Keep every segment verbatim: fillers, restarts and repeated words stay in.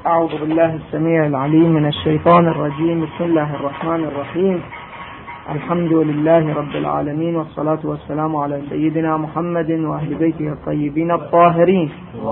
أعوذ بالله السميع العليم من الشيطان الرجيم. بسم الله الرحمن الرحيم. الحمد لله رب العالمين، والصلاة والسلام على سيدنا محمد وأهل بيته الطيبين الطاهرين.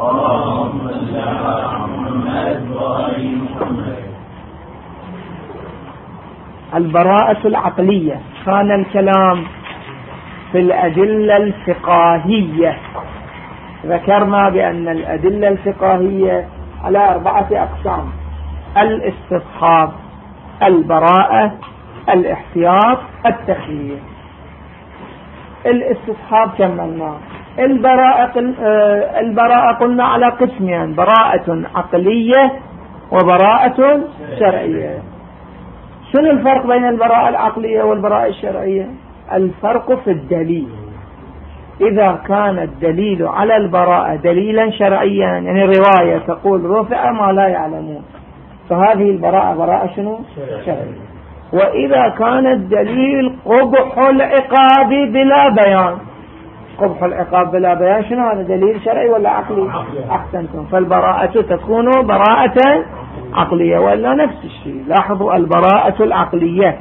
البراءة العقلية. كان الكلام في الأدلة الفقهية. ذكرنا بأن الأدلة الفقهية على أربعة أقسام: الاستصحاب، البراءة، الاحتياط، التخيير. الاستصحاب كملنا. البراءة البراءة قلنا على قسمين: براءة عقلية وبراءة شرعية. شنو الفرق بين البراءة العقلية والبراءة الشرعية؟ الفرق في الدليل. إذا كان الدليل على البراءة دليلا شرعيا، يعني رواية تقول رفع ما لا يعلمون، فهذه البراءة براءة شنو؟ شرعية. وإذا كان الدليل قبح العقاب بلا بيان، قبح العقاب بلا بيان شنو هذا؟ دليل شرعي ولا عقلي؟ أحسنتم. فالبراءة تكون براءة عقلية ولا نفس الشيء. لاحظوا البراءة العقلية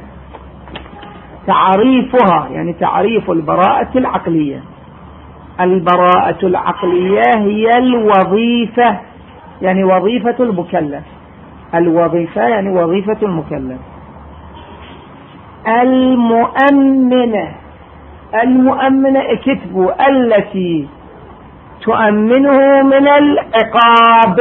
تعريفها، يعني تعريف البراءة العقلية: البراءة العقلية هي الوظيفة، يعني وظيفة المكلف. الوظيفة يعني وظيفة المكلف. المؤمنة، المؤمنة اكتبوا: التي تؤمنه من العقاب.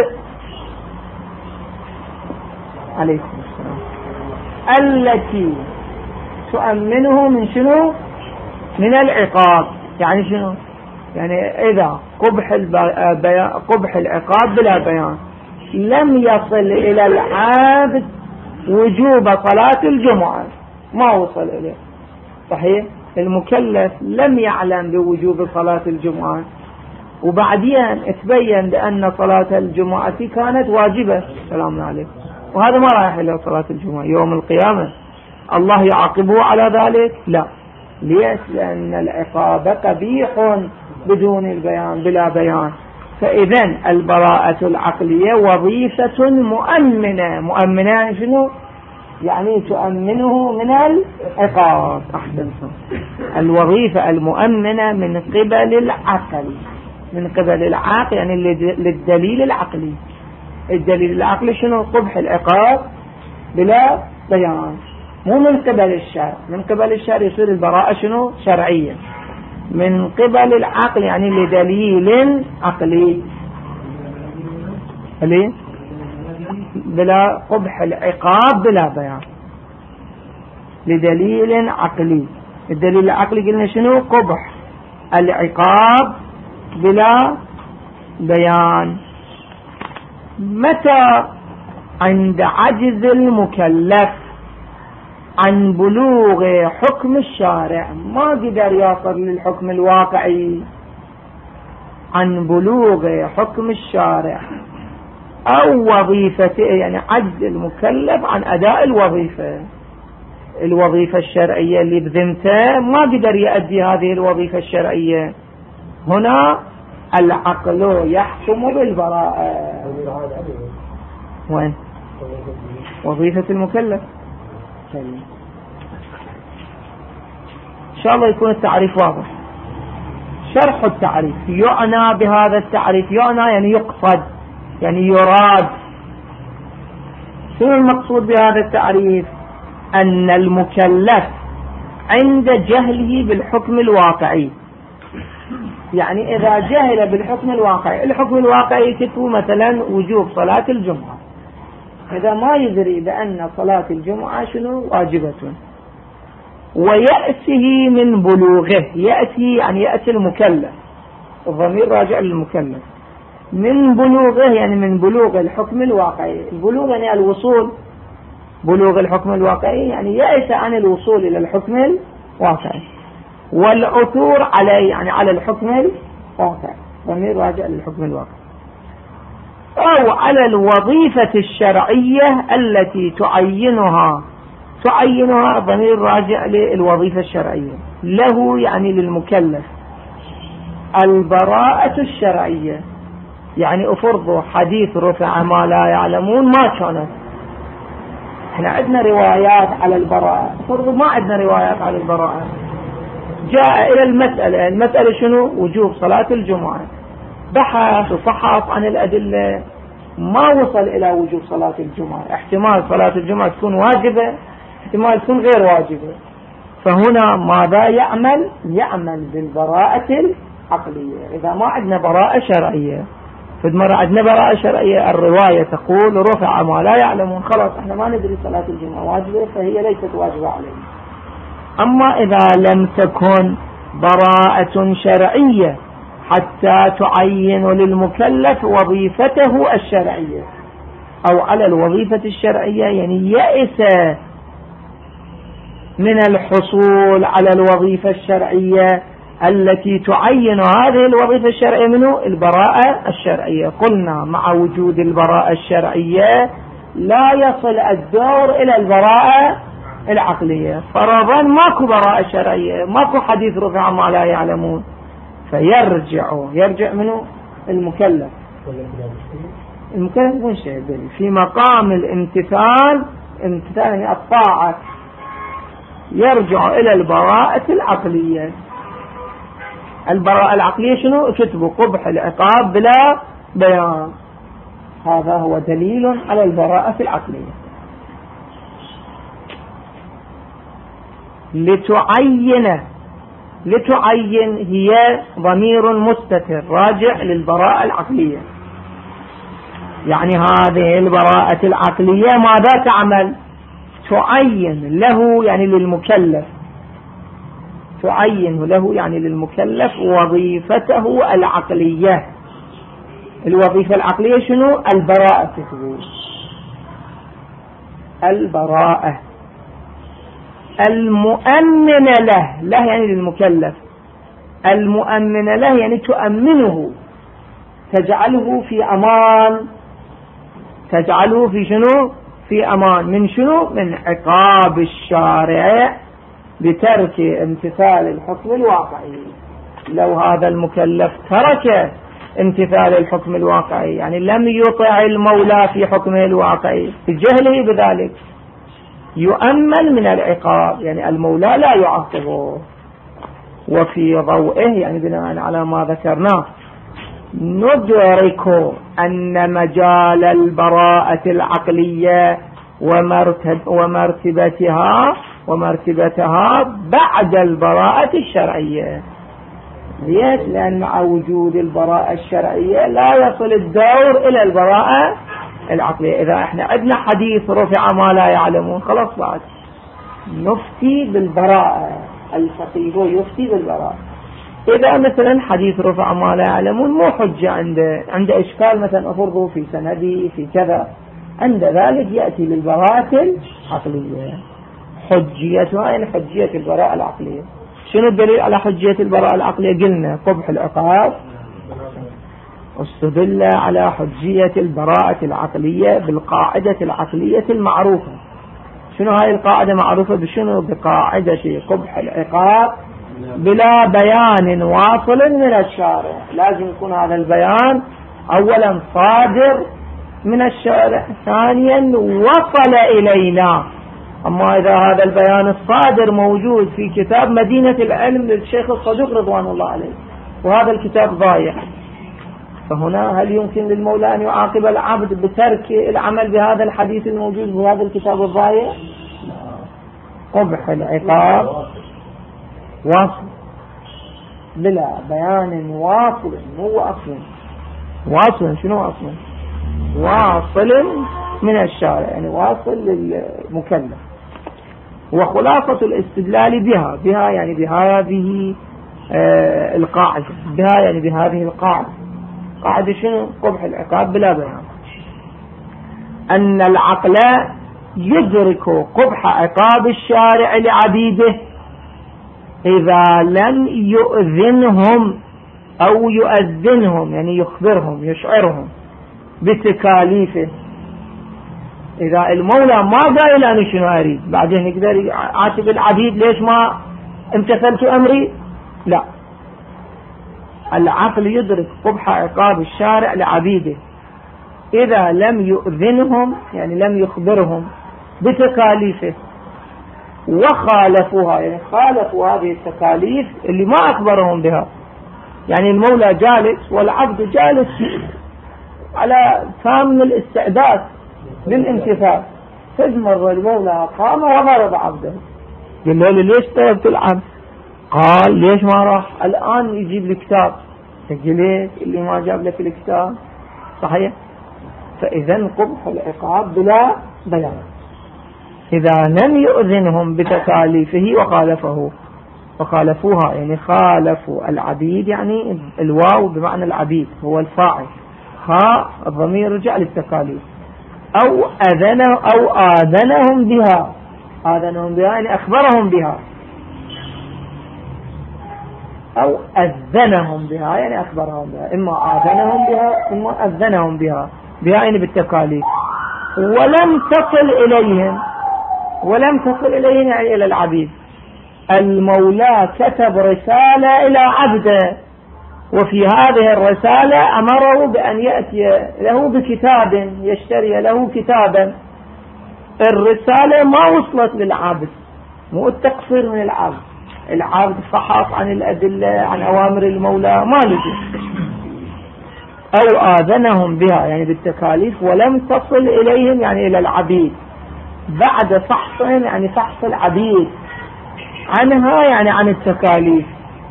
عليكم السلام. التي تؤمنه من شنو؟ من العقاب. يعني شنو؟ يعني إذا قبح البيان، قبح العقاب بلا بيان، لم يصل إلى العابد وجوب صلاة الجمعة، ما وصل إليه، صحيح؟ المكلف لم يعلم بوجوب صلاة الجمعة، وبعدين اتبين بأن صلاة الجمعة كانت واجبة، سلام عليكم، وهذا ما رايح إلى صلاة الجمعة يوم القيامة، الله يعاقبه على ذلك؟ لا. ليش؟ لأن العقاب قبيح بدون البيان، بلا بيان. فإذن البراءة العقلية وظيفة مؤمنة. مؤمنة يعني شنو؟ يعني تؤمنه من العقاب. أحسنتم. الوظيفة المؤمنة من قبل العقل، من قبل العقل يعني للدليل العقلي. الدليل العقلي شنو؟ قبح العقاب بلا بيان، مو من قبل الشرع. من قبل الشرع يصير البراءة شنو؟ شرعية. من قبل العقل يعني لدليل عقلي، ليه؟ بلا قبح العقاب بلا بيان، لدليل عقلي. الدليل العقلي قلنا شنو؟ قبح العقاب بلا بيان. متى؟ عند عجز المكلف عن بلوغ حكم الشارع، ما قدر يصل للحكم الواقعي، عن بلوغ حكم الشارع أو وظيفته، يعني عجز المكلف عن أداء الوظيفة، الوظيفة الشرعية اللي بذمته ما قدر يؤدي هذه الوظيفة الشرعية. هنا العقل يحكم بالبراءة. وين وظيفة المكلف؟ إن شاء الله يكون التعريف واضح. شرح التعريف: يعنى بهذا التعريف، يعنى يعني يقصد، يعني يراد. شنو المقصود بهذا التعريف؟ أن المكلف عند جهله بالحكم الواقعي، يعني إذا جهل بالحكم الواقعي، الحكم الواقعي كتبه مثلا وجوب صلاة الجمعة، إذا ما يدري بأن صلاة الجمعة شنو؟ واجبة، ويأتيه من بلوغه، يأتي يعني يأتي المكلف، الضمير راجع للمكلف، من بلوغه يعني من بلوغ الحكم الواقعي. البلوغ يعني الوصول، بلوغ الحكم الواقعي يعني يأتي عن الوصول إلى الحكم الواقعي، والعثور عليه يعني على الحكم الواقعي، ضمير راجع للحكم الواقعي، أو على الوظيفة الشرعية التي تعينها، تعينها ضمير راجع للوظيفة الشرعية، له يعني للمكلف. البراءة الشرعية يعني أفرضوا حديث رفع ما لا يعلمون ما كانت. احنا عندنا روايات على البراءة، أفرضوا ما عندنا روايات على البراءة. جاء إلى المسألة، المسألة شنو؟ وجوب صلاة الجمعة. بحث وفحص عن الأدلة ما وصل إلى وجوب صلاة الجمعة. احتمال صلاة الجمعة تكون واجبة، احتمال تكون غير واجبة. فهنا ماذا يعمل؟ يعمل بالبراءة العقلية. إذا ما عندنا براءة شرعية، فإذا مرة عندنا براءة شرعية الرواية تقول رفع ما لا يعلمون، خلاص احنا ما ندري صلاة الجمعة واجبة فهي ليست واجبة علينا. أما إذا لم تكن براءة شرعية حتى تعين للمكلف وظيفته الشرعية، أو على الوظيفة الشرعية يعني يئس من الحصول على الوظيفة الشرعية التي تعين هذه الوظيفة الشرعية منه البراءة الشرعية. قلنا مع وجود البراءة الشرعية لا يصل الدور إلى البراءة العقلية. فرضا ماكو براءة شرعية، ماكو حديث رفع ما لا يعلمون، فيرجع يرجع منه المكلف. المكلف من شيء في مقام الامتثال، امتثال يعني الطاعة، يرجع إلى البراءة العقلية. البراءة العقلية شنو؟ كتبوا قبح العقاب بلا بيان، هذا هو دليل على البراءة العقلية. لتعين، لتعين هي ضمير مستتر راجع للبراءة العقلية. يعني هذه البراءة العقلية ماذا تعمل؟ تعين له يعني للمكلف، تعين له يعني للمكلف وظيفته العقلية. الوظيفة العقلية شنو؟ البراءة. البراءة المؤمن له، له يعني للمكلف، المؤمن له يعني تؤمنه، تجعله في أمان، تجعله في شنو؟ في أمان. من شنو؟ من عقاب الشارع بترك امتثال الحكم الواقعي. لو هذا المكلف ترك امتثال الحكم الواقعي يعني لم يطع المولى في حكمه الواقعي بجهله بذلك، يؤمن من العقاب، يعني المولى لا يعاقبه. وفي ضوئه يعني بناء على ما ذكرناه ندرك أن مجال البراءة العقلية ومرتب ومرتبتها ومرتبتها بعد البراءة الشرعية. ليش؟ لأن مع وجود البراءة الشرعية لا يصل الدور إلى البراءة العقلية. إذا احنا عندنا حديث رفع ما لا يعلمون خلاص بعد نفتي بالبراءة، الفقيه يفتي بالبراءة. إذا مثلا حديث رفع ما لا يعلمون مو حجة عنده، عنده إشكال مثلا أفرضه في سندي في كذا، عند ذلك يأتي للبراءة العقلية. حجيتها يعني حجية البراءة العقلية. شنو الدليل على حجية البراءة العقلية؟ قلنا قبح العقاب، واستدل على حجية البراءة العقلية بالقاعدة العقلية المعروفة. شنو هاي القاعدة معروفة بشنو؟ بقاعدة قبح العقاب بلا بيان واصل من الشارع. لازم يكون هذا البيان اولا صادر من الشارع، ثانيا وصل الينا. اما اذا هذا البيان الصادر موجود في كتاب مدينة العلم للشيخ الصدوق رضوان الله عليه وهذا الكتاب ضايع، فهنا هل يمكن للمولى ان يعاقب العبد بترك العمل بهذا الحديث الموجود بهذا الكتاب الضايع؟ قبح العقاب واصل بلا بيان واصل، مو واصل، واصل شنو واصل؟ واصل من الشارع يعني واصل للمكلف. وخلاصة الاستدلال بها، بها يعني بهذه آه القاعدة، بها يعني بهذه القاعدة. قاعدة شنو؟ قبح العقاب بلا بيان. أن العقل يدرك قبح عقاب الشارع لعبيده إذا لم يؤذنهم أو يؤذنهم يعني يخبرهم يشعرهم بتكاليفه. إذا المولى ما قال أنا شنو أريد بعدين يقدر يعاتب العبيد ليش ما امتثلت أمري؟ لا، العقل يدرك قبح عقاب الشارع لعبيده إذا لم يؤذنهم، يعني لم يخبرهم بتكاليفه وخالفوها، يعني خالفوا هذه التكاليف اللي ما أخبرهم بها. يعني المولى جالس والعبد جالس على تام الاستعداد للانتفاع، فمر المولى قام وضرب عبده، قال له ليش طلبت العبد؟ قال ليش ما راح الآن يجيب لي كتاب؟ تقول ليش اللي ما جاب لك الكتاب؟ صحيح. فإذا قبح العقاب بلا بيان إذا لم يؤذنهم بتكاليفه وخالفه وخالفوها، يعني خالفوا العبيد، يعني الواو بمعنى العبيد هو الفاعل، ها الضمير رجع للتكاليف، أو أذن أو آذنهم بها، آذنهم بها يعني أخبرهم بها، أو أذنهم بها يعني أخبرهم بها، إما آذنهم بها إما أذنهم بها، بها يعني بالتكاليف، ولم تصل إليهم، ولم تصل إليهم يعني إلى العبيد. المولى كتب رسالة إلى عبده، وفي هذه الرسالة أمره بأن يأتي له بكتاب، يشتري له كتابا. الرسالة ما وصلت للعبد، مو التقصير من العبد، العبد فحص عن الأدلة عن أوامر المولى ما لجي، أو آذنهم بها يعني بالتكاليف، ولم تصل إليهم يعني إلى العبيد بعد فحصهم، يعني فحص العبيد عنها يعني عن التكاليف،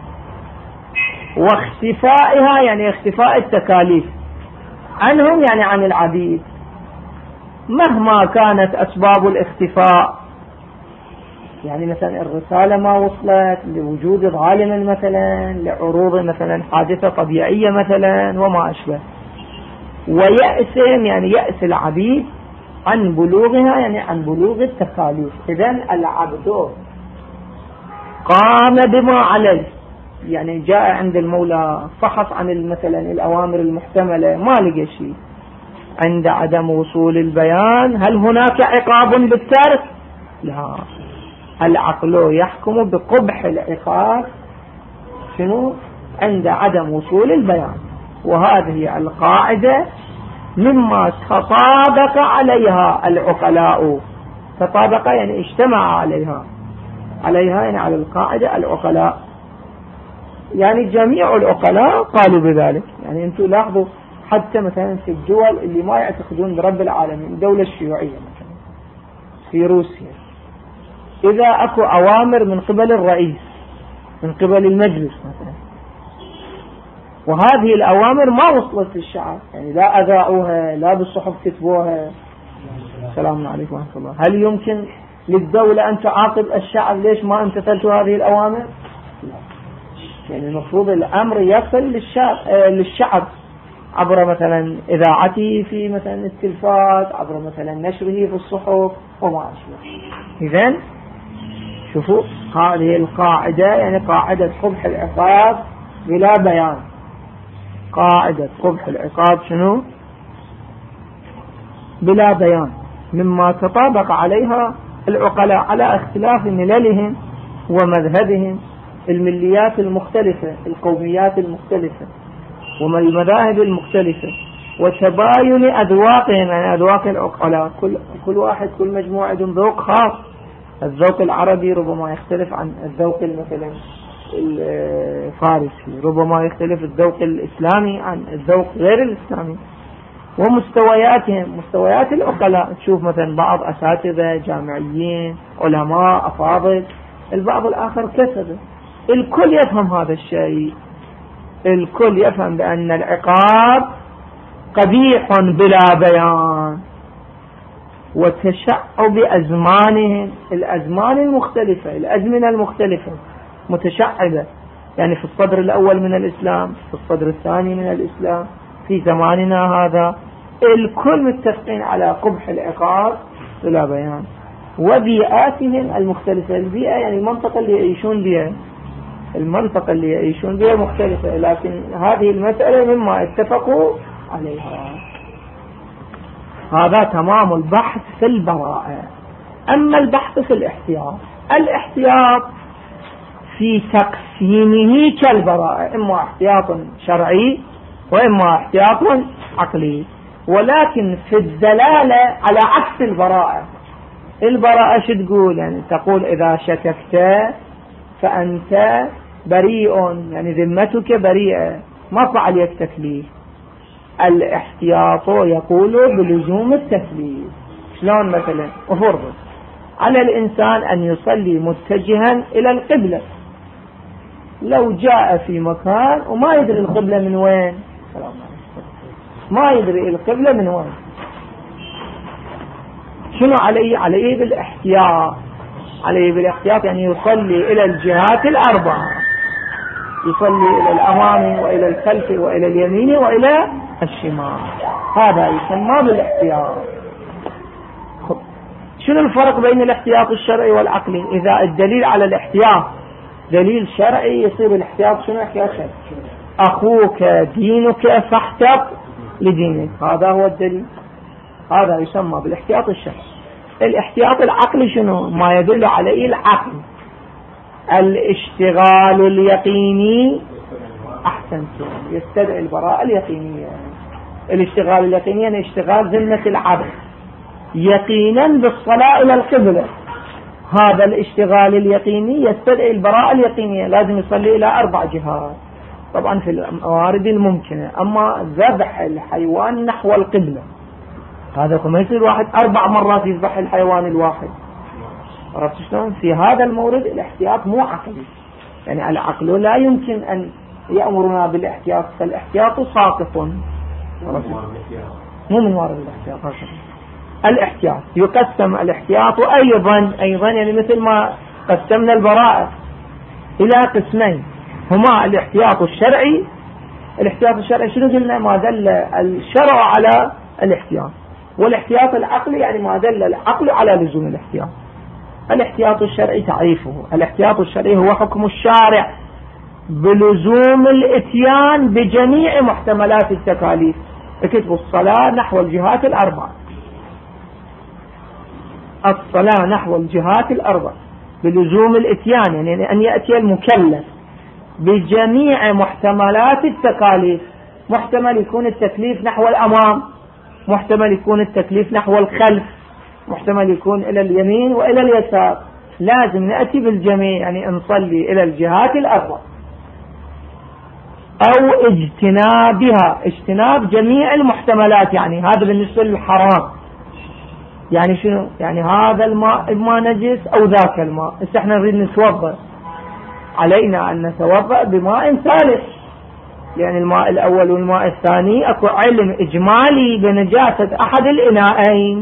واختفائها يعني اختفاء التكاليف عنهم يعني عن العبيد، مهما كانت أسباب الاختفاء. يعني مثلا الرسالة ما وصلت لوجود ظالم مثلا، لعروض مثلا حادثة طبيعية مثلا وما أشبه، ويأسهم يعني يأس العبيد عن بلوغها يعني عن بلوغ التكاليف. إذن العبد قام بما عليه، يعني جاء عند المولى فحص عن مثلا الأوامر المحتملة ما لقى شيء، عند عدم وصول البيان هل هناك عقاب بالترك؟ لا، العقل يحكم بقبح العقاب شنو؟ عند عدم وصول البيان. وهذه القاعدة مما تطابق عليها العقلاء، تطابق يعني اجتمع عليها، عليها يعني على القاعدة العقلاء، يعني جميع العقلاء قالوا بذلك. يعني انتم لاحظوا حتى مثلا في الدول اللي ما يعتقدون برب العالمين، الدولة الشيوعية مثلا في روسيا، إذا أكو أوامر من قبل الرئيس من قبل المجلس مثلا، وهذه الأوامر ما وصلت للشعب، يعني لا أذاعوها لا بالصحف كتبوها، السلام عليكم ورحمة الله، هل يمكن للدولة أن تعاقب الشعب ليش ما امتثلتوا هذه الأوامر؟ يعني المفروض الأمر يصل للشعب, للشعب عبر مثلا إذاعته في مثلا التلفاز، عبر مثلا نشره في الصحف وما أشبه. إذن شوفوا هذه القاعدة، يعني قاعدة قبح العقاب بلا بيان، قاعدة قبح العقاب شنو؟ بلا بيان، مما تطابق عليها العقلاء على اختلاف مللهم ومذهبهم، المليات المختلفة، القوميات المختلفة وما المذاهب المختلفة، وتباين أذواقهم، يعني أذواق العقلاء، كل, كل واحد كل مجموعة ذوق خاص. الذوق العربي ربما يختلف عن الذوق مثلا الفارسي، ربما يختلف الذوق الإسلامي عن الذوق غير الإسلامي، ومستوياتهم مستويات العقلاء. تشوف مثلا بعض أساتذة جامعيين علماء أفاضل، البعض الآخر كسبه، الكل يفهم هذا الشيء، الكل يفهم بأن العقاب قبيح بلا بيان، وتشعب أزمانهم، الأزمان المختلفة الأزمنة المختلفة متشعبة، يعني في الصدر الأول من الإسلام، في الصدر الثاني من الإسلام، في زماننا هذا الكل متفقين على قبح العقاب بلا بيان. وبيئاتهم المختلفة، البيئة يعني المنطقة اللي يعيشون بها، المنطقة اللي يعيشون بها مختلفة، لكن هذه المسألة مما اتفقوا عليها. هذا تمام البحث في البراءة. أما البحث في الاحتياط، الاحتياط في تقسيمه كالبراءة، إما احتياط شرعي وإما احتياط عقلي، ولكن في الدلالة على عكس البراءة. البراءة شو تقول؟ يعني تقول إذا شككت فأنت بريء، يعني ذمتك بريئة، ما فعل التكليف. الاحتياط يقول بلزوم التكليف. شلون؟ مثلا أفرض على الإنسان أن يصلي متجها إلى القبلة، لو جاء في مكان وما يدري القبلة من وين، ما يدري القبلة من وين، شنو عليه؟ عليه بالاحتياط. عليه بالاحتياط يعني يصلي إلى الجهات الأربعة، يصلي إلى الأمام وإلى الخلف وإلى اليمين وإلى الشمال، هذا يسمى بالاحتياط. شنو الفرق بين الاحتياط الشرعي والعقلي؟ إذا الدليل على الاحتياط دليل شرعي يصير الاحتياط شنو؟ احتياط شرعي. أخوك دينك فاحتط لدينك، هذا هو الدليل، هذا يسمى بالاحتياط الشرعي. الاحتياط العقلي شنو؟ ما يدل عليه العقل. الاشتغال اليقيني، أحسنتم، يستدعي البراءة اليقينية. الاشتغال اليقيني يعني اشتغال ذمة العبد يقينا بالصلاة إلى القبلة، هذا الاشتغال اليقيني يستدعي البراءة اليقينية، لازم يصلي إلى أربع جهات طبعا في الموارد الممكنة. أما ذبح الحيوان نحو القبلة هذا ما يصير واحد أربع مرات يذبح الحيوان الواحد، عرفت شلون؟ في هذا المورد الاحتياط مو عقلي، يعني العقل لا يمكن أن يأمرنا بالاحتياط، فالاحتياط ساقط، مو من وارد الاحتياط. الاحتياط يقسم الاحتياط أيضا أيضا يعني مثل ما قسمنا البراءة إلى قسمين، هما الاحتياط الشرعي. الاحتياط الشرعي شنو قلنا؟ ما دل الشرع على الاحتياط. والاحتياط العقلي يعني ما دل العقل على لزوم الاحتياط. الاحتياط الشرعي تعريفه: الاحتياط الشرعي هو حكم الشارع بلزوم الاتيان بجميع محتملات التكاليف. اكتبوا الصلاة نحو الجهات الأربعة، الصلاة نحو الجهات الأربعة بلزوم الاتيان، يعني أن يأتي المكلف بجميع محتملات التكاليف. محتمل يكون التكليف نحو الأمام، محتمل يكون التكليف نحو الخلف، محتمل يكون إلى اليمين وإلى اليسار، لازم نأتي بالجميع، يعني نصلي إلى الجهات الأربعة. أو اجتنابها، اجتناب جميع المحتملات، يعني هذا بالنسبة للحرام، يعني شنو؟ يعني هذا الماء إما نجس أو ذاك الماء، بس احنا نريد نتوضأ، علينا أن نتوضأ بماء ثالث، يعني الماء الأول والماء الثاني أكو علم إجمالي بنجاسة أحد الإناءين،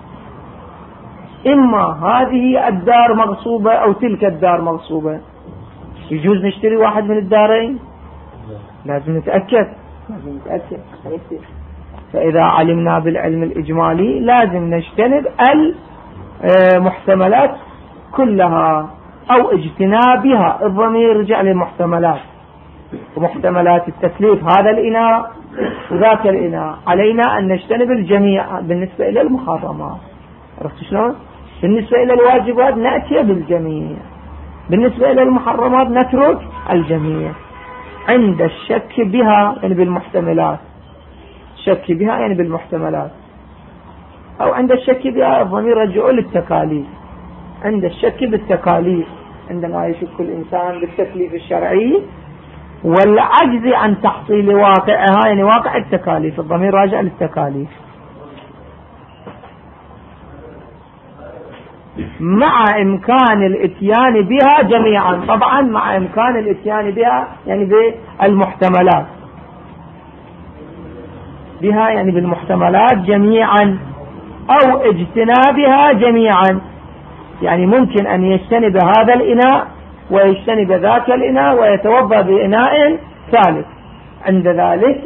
إما هذه الدار مغصوبة أو تلك الدار مغصوبة. يجوز نشتري واحد من الدارين؟ لازم نتأكد، لازم نتأكد. فإذا علمنا بالعلم الإجمالي لازم نجتنب المحتملات كلها أو اجتنابها. الضمير رجع للمحتملات، ومحتملات التكليف هذا الإناء وذاك الإناء، علينا أن نجتنب الجميع بالنسبة إلى المحرمات، عرفت شلون؟ بالنسبة إلى الواجبات نأتي بالجميع، بالنسبة إلى المحرمات نترك الجميع. عند الشك بها يعني بالمحتملات، شك بها يعني بالمحتملات، أو عند الشك بها الضمير رجعوا للتكاليف. عند الشك بالتكاليف، عندما يشك الإنسان بالتكليف الشرعي والعجز عن تحصيل واقعها، يعني واقع التكاليف، الضمير راجع للتكاليف. مع إمكان الاتيان بها جميعا، طبعا مع إمكان الاتيان بها يعني بالمحتملات، بها يعني بالمحتملات جميعا، أو اجتنابها جميعا، يعني ممكن أن يجتنب هذا الإناء ويجتنب ذاك الإناء ويتوضأ بإناء ثالث. عند ذلك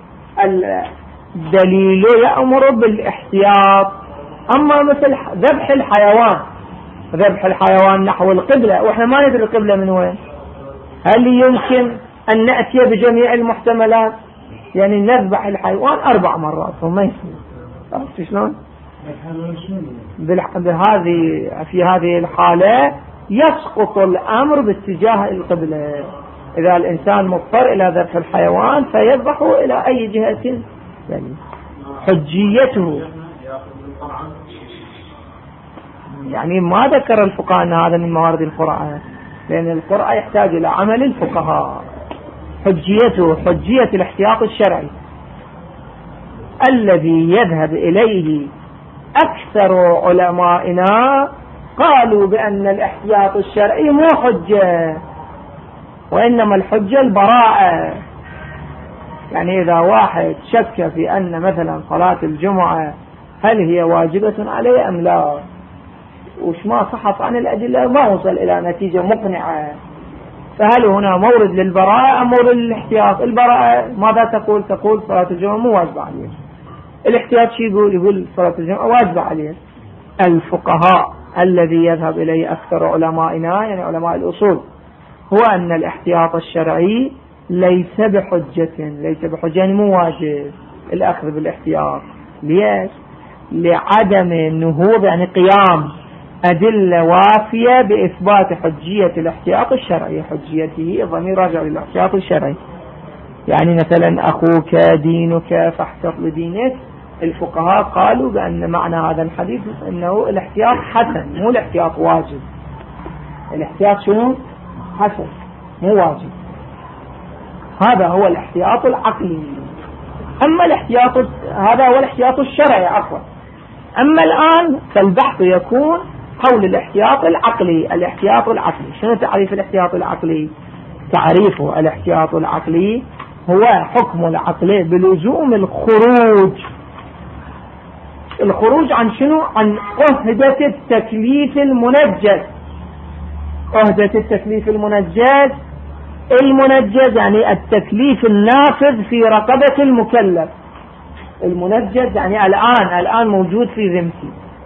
الدليل يأمر بالاحتياط. أما مثل ذبح الحيوان، ذبح الحيوان نحو القبلة وإحنا ما ندري القبلة من وين، هل يمكن أن نأتي بجميع المحتملات؟ يعني نذبح الحيوان أربع مرات وما يصير، عرفت شلون؟ بهذه في هذه الحالة يسقط الأمر باتجاه القبلة. إذا الإنسان مضطر إلى ذبح الحيوان فيذبح إلى أي جهة يعني. حجيته يعني ما ذكر الفقهاء أن هذا من موارد القرآن، لأن القرآن يحتاج إلى عمل الفقهاء. حجيته حجية الاحتياط الشرعي الذي يذهب إليه أكثر علمائنا، قالوا بأن الاحتياط الشرعي مو حجة، وإنما الحجة البراءة. يعني إذا واحد شك في أن مثلا صلاة الجمعة هل هي واجبة عليه أم لا، وش ما صحت عن الأدلة ما وصل إلى نتيجة مقنعة، فهل هنا مورد للبراءة أم مورد للاحتياط؟ البراءة ماذا تقول؟ تقول صلاة الجمعة مو واجبة عليه. الاحتياط شيء يقول؟ يقول صلاة الجمعة واجبة عليه. الفقهاء الذي يذهب إليه أكثر علمائنا يعني علماء الأصول هو أن الاحتياط الشرعي ليس بحجة، ليس بحجة يعني مو واجب الأخذ بالاحتياط. ليش؟ لعدم النهوض يعني قيام أدلة وافية بإثبات حجية الاحتياط الشرعي. حجيته ضمير راجع للاحتياط الشرعي. يعني مثلا أخوك دينك فاحتط لدينك، الفقهاء قالوا بأن معنى هذا الحديث أنه الاحتياط حسن مو الاحتياط واجب. الاحتياط شنو؟ حسن مو واجب. هذا هو الاحتياط العقلي. أما الاحتياط هذا هو الاحتياط الشرعي عفوا. أما الآن فالبحث يكون حول الاحتياط العقلي. الاحتياط العقلي شنو تعريف الاحتياط العقلي؟ تعريفه الاحتياط العقلي هو حكم العقل بلزوم الخروج الخروج عن شنو؟ عن عهدة التكليف المنجز. عهدة التكليف المنجز، المنجز يعني التكليف النافذ في رقبة المكلف. المنجز يعني الآن الآن موجود في ذمتي.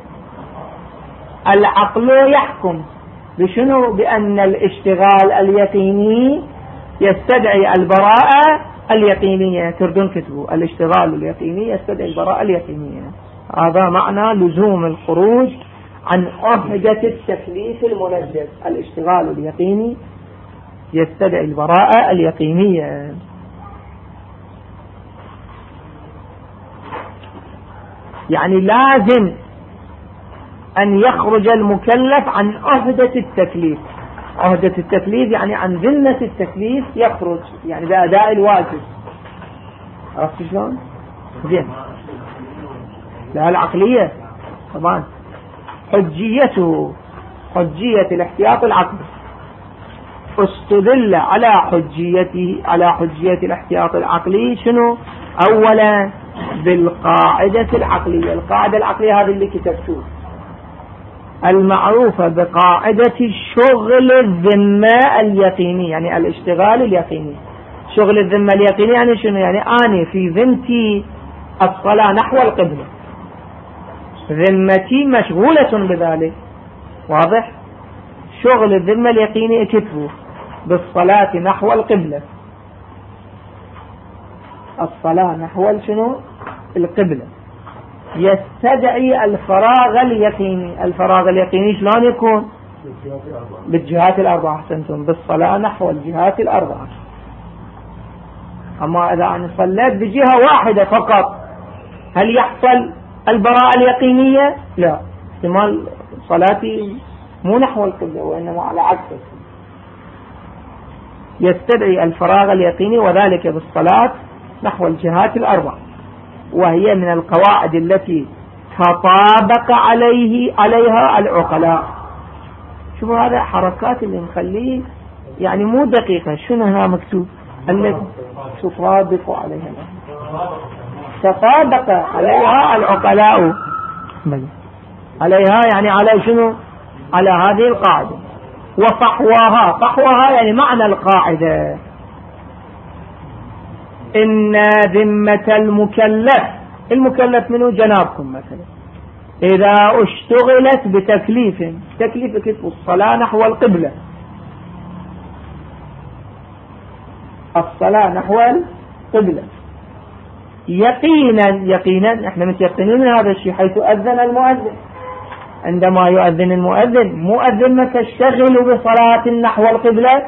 العقل يحكم بشنو؟ بأن الاشتغال اليقيني يستدعي البراءة اليقينية. تردون كتبوا الاشتغال اليقيني يستدعي البراءة اليقينية. هذا معنى لزوم الخروج عن عهدة التكليف المنجز. الاشتغال اليقيني يستدعي البراءة اليقينية. يعني لازم أن يخرج المكلف عن عهدة التكليف. عهدة التكليف يعني عن ذمة التكليف يخرج يعني بأداء الواجب. عرفت شلون؟ زين. لا العقلية طبعا حجيته حجية الاحتياط العقلي. استدل على حجيته على حجية الاحتياط العقلي شنو؟ أولا بالقاعدة العقلية. القاعدة العقلية هذه اللي كتبتوه المعروفة بقاعدة شغل الذمة اليقيني، يعني الاشتغال اليقيني. شغل الذمة اليقيني يعني شنو؟ يعني أنا في ذمتي الصلاة نحو القبلة، ذمتي مشغولة بذلك. واضح؟ شغل الذمة اليقيني اكتبه بالصلاة نحو القبلة. الصلاة نحو شنو؟ القبلة. يستدعي الفراغ اليقيني. الفراغ اليقيني شلون يكون؟ بالجهات الأربعة. أحسنتم، بالصلاة نحو الجهات الأربعة. أما إذا أنا صليت بجهة واحدة فقط هل يحصل البراءة اليقينية؟ لا، احتمال صلاتي مو نحو القبلة وإنما على عكسه. يستدعي الفراغ اليقيني وذلك بالصلاة نحو الجهات الأربعة، وهي من القواعد التي تطابق عليه عليها العقلاء. شوفوا هذا حركات اللي نخليه يعني مو دقيقة. شنو هنا مكتوب؟ التي تطابق عليها تطابق عليها العقلاء. عليها يعني على شنو؟ على هذه القاعدة. وفحواها، فحواها يعني معنى القاعدة إن ذمة المكلف، المكلف منه جنابكم مثلا، إذا اشتغلت بتكليف، تكليف كتب الصلاة نحو القبلة، الصلاة نحو القبلة يقينا، يقينا احنا متيقنين من هذا الشيء حيث أذن المؤذن. عندما يؤذن المؤذن مؤذن تشتغل بصلاة نحو القبلة.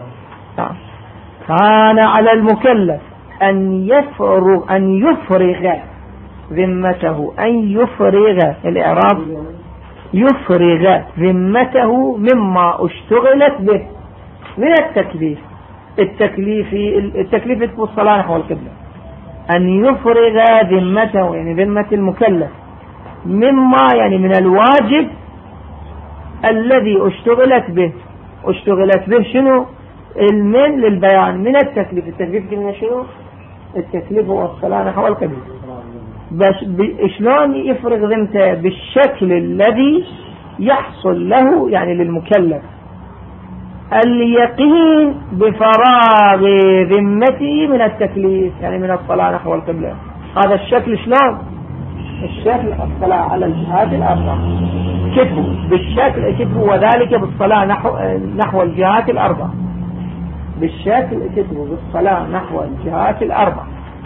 كان على المكلف أن يفرغ أن يفرغ ذمته أن يفرغ الإعراب يفرغ ذمته مما اشتغلت به من التكليف. التكليف التكليف في الصلاة نحو القبلة أن يفرغ ذمته يعني ذمة المكلف مما يعني من الواجب الذي اشتغلت به. اشتغلت به شنو؟ المن للبيان من التكليف. التكليف كلمة شنو؟ التكليف هو الصلاة نحو القبلة. بس شلون يفرغ ذمته؟ بالشكل الذي يحصل له يعني للمكلف اليقين بفراغ ذمته من التكليف يعني من الصلاة نحو القبلة. هذا الشكل شلون؟ الشكل الصلاة على الجهات الأربع كتبوا بالشكل كتبوا وذلك بالصلاة نحو, نحو الجهات الأربع بالشكل كتبوا بالصلاة نحو الجهات الأربع.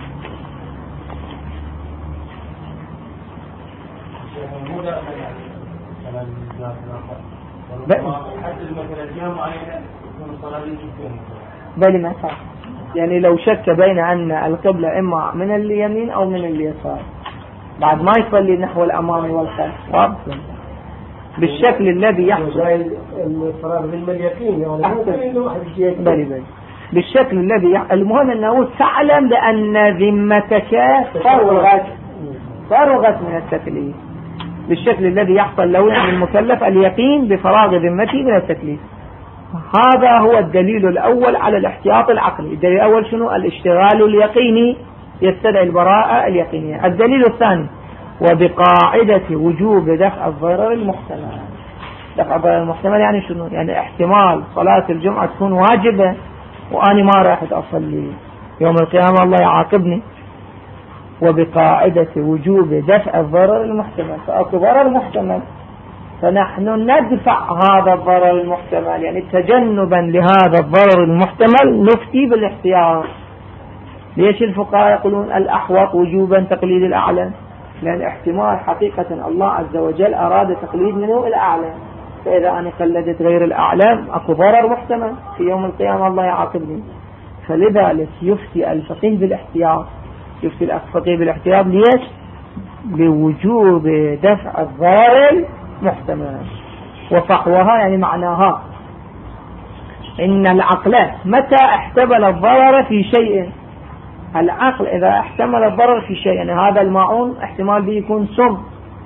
بل ما صح يعني لو شك بين أن القبلة إما من اليمين أو من اليسار بعد ما يصلي نحو الأمام والخلف بالشكل الذي يحصل الفراغ باليقين يعني بل بل بالشكل الذي يحصل. المهم أنه تعلم بأن ذمتك فرغت فرغت من التكليف بالشكل الذي يحصل له يعني المكلف اليقين بفراغ ذمته من التكليف. هذا هو الدليل الأول على الاحتياط العقلي. الدليل الأول شنو؟ الاشتغال اليقيني يستدعي البراءة اليقينية. الدليل الثاني وبقاعدة وجوب دفع الضرر المحتمل. دفع الضرر المحتمل يعني شنو؟ يعني احتمال صلاة الجمعة تكون واجبة وأنا ما راح أصلي يوم القيامة الله يعاقبني. وبقاعدة وجوب دفع الضرر المحتمل فأكو ضرر محتمل فنحن ندفع هذا الضرر المحتمل يعني تجنبا لهذا الضرر المحتمل نفتي بالاحتياط. ليش الفقهاء يقولون الأحوط وجوبا تقليد الأعلى؟ لأن احتمال حقيقة الله عز وجل أراد تقليد منه الأعلى فإذا أنا قلدت غير الأعلى أكو ضرر محتمل في يوم القيامة الله يعاقبني. فلذلك يفتي الفقيه بالاحتياط يفتي الفقيه بالاحتياط. ليش؟ لوجوب دفع الضرر محتمل. وفحوها يعني معناها إن العقل متى احتمل الضرر في شيء العقل إذا احتمل الضرر في شيء يعني هذا الماعون احتمال به يكون سم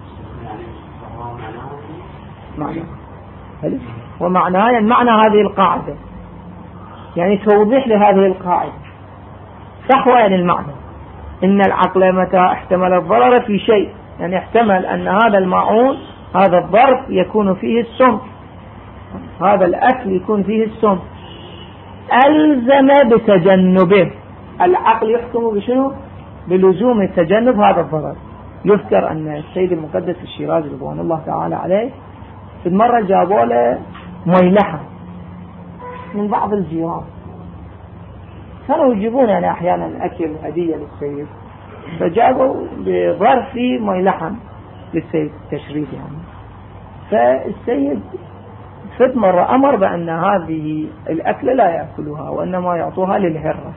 معنى ومعناه يعني معنى هذه القاعدة يعني توضيح لهذه القاعدة. فحوى يعني المعنى إن العقل متى احتمل الضرر في شيء يعني احتمل أن هذا الماعون هذا الضرب يكون فيه السم هذا الأكل يكون فيه السم ألزم بتجنبه. العقل يحكم بشنو؟ بلزوم التجنب هذا الضرر. يذكر أن السيد المقدس الشيرازي رضوان الله تعالى عليه في المرة جابوا له ميلحة من بعض الجيران كانوا يجيبون يعني أحيانا أكل هدية للسيد فجابوا بظرف ميلحة للسيد تشريف يعني. فالسيد فت مرة أمر بأن هذه الأكلة لا يأكلها وإنما يعطوها للهرة.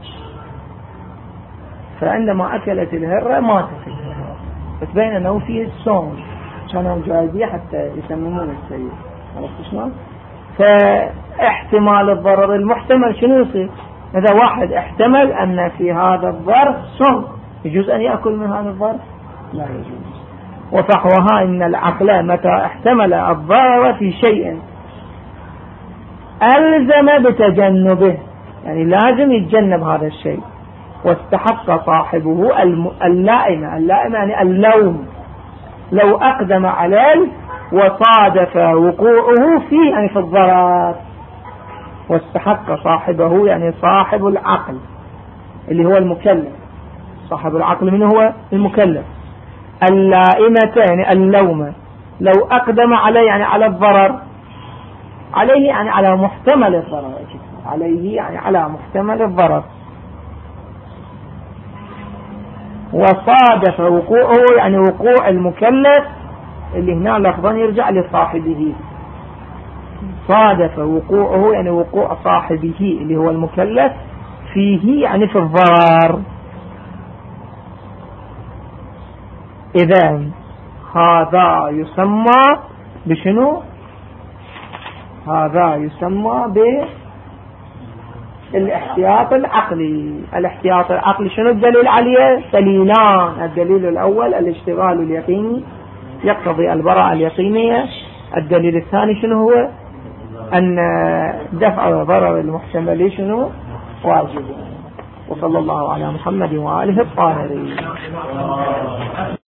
فعندما أكلت الهرة ماتت الهرة فتبين أنه فيه السوم كانوا جايبيه حتى يسممون السيد. عرفت شلون؟ فاحتمال الضرر المحتمل شنو يصير؟ إذا واحد احتمل أن في هذا الظرف سم يجوز أن يأكل من هذا الظرف؟ لا يجوز. وفحوها إن العقل متى احتمل الضرر في شيء ألزم بتجنبه يعني لازم يتجنب هذا الشيء. واستحق صاحبه اللائمة اللائمة يعني اللوم لو أقدم عليه وصادف وقوعه فيه يعني في الضرر. واستحق صاحبه يعني صاحب العقل اللي هو المكلف. صاحب العقل من هو؟ المكلف. اللائمة يعني اللومة لو أقدم عليه يعني على الضرر عليه يعني على محتمل الضرر عليه يعني على محتمل الضرر. وصادف وقوعه يعني وقوع المكلف اللي هنا لفظا يرجع لصاحبه. صادف وقوعه يعني وقوع صاحبه اللي هو المكلف فيه يعني في الضرر. إذن هذا يسمى بشنو؟ هذا يسمى بالاحتياط العقلي. الاحتياط العقلي شنو الدليل عليه؟ دليلان. الدليل الأول الاشتغال اليقيني يقتضي البراءة اليقينية. الدليل الثاني شنو هو؟ أن دفع ضرر المحتمل شنو؟ واجب. وصلى الله على محمد وآله الطاهرين.